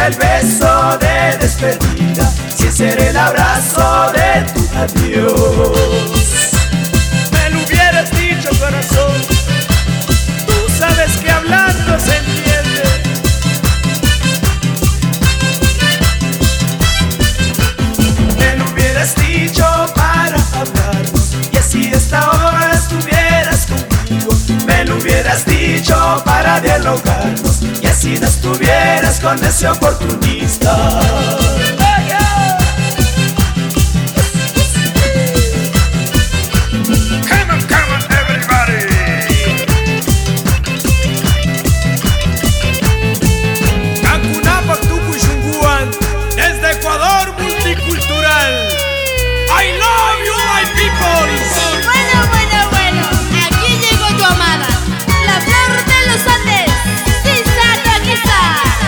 era el beso de despedida, si ese era el abrazo de tu adiós. Me lo hubieras dicho, corazón, tú sabes que hablando se entiende. Me lo hubieras dicho para hablarnos y así esta hora estuvieras conmigo. Me lo hubieras dicho para dialogarnos y así no estuvieras con ese oportunista. Desde Ecuador multicultural. I love you, my people. Bueno, aquí llegó tu amada, la flor de los Andes, Sisa Toquiza.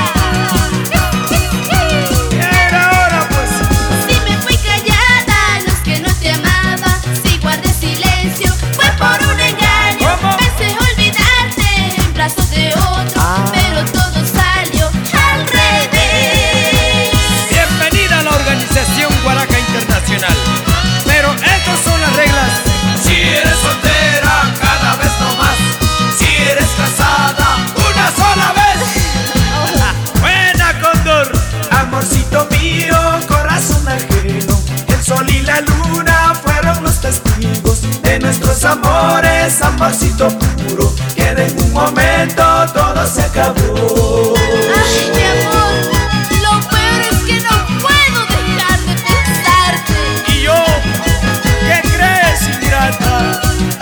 Era hora, pues. Si me fui callada, no es que no te amaba, si guardé silencio, fue por un engaño. ¿Cómo? Pensé olvidarte en brazos de otro, pero todo salió al revés. Bienvenida a la organización Guaraca Internacional. Pero estas son las reglas. Si eres soltera, cada vez no más. Si eres casada, una sola vez. Buena, Cóndor. Amorcito mío, corazón ajeno, el sol y la luna fueron los testigos de nuestros amores, amorcito puro, que en un momento todo se acabó. Ay, mi amor, lo peor es que no puedo dejar de pensarte. ¿Y yo? ¿Qué crees, ingrata?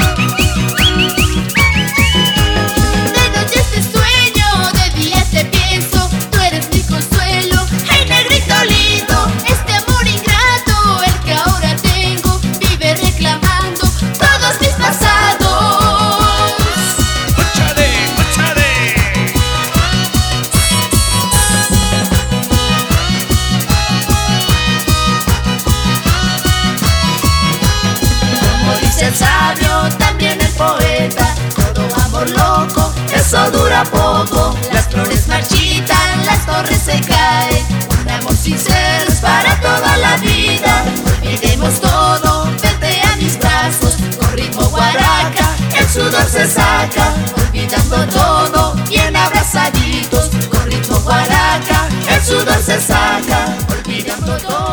De noche te sueño, de día te pienso, tú eres mi consuelo. Ay, negrito lindo, este amor ingrato, el que ahora tengo, vive reclamando todos mis pasados. ¡Óchale! Como dice el sabio, también el poeta, todo amor loco, eso dura poco. Las flores marchitan, las torres se caen, un amor sincero es para toda la vida. Olvidemos todo, vete a mis brazos, con ritmo guaraca, el sudor se saca. Olvidando todo, bien abrazaditos, con ritmo guaraca, el sudor se saca. Olvidando todo.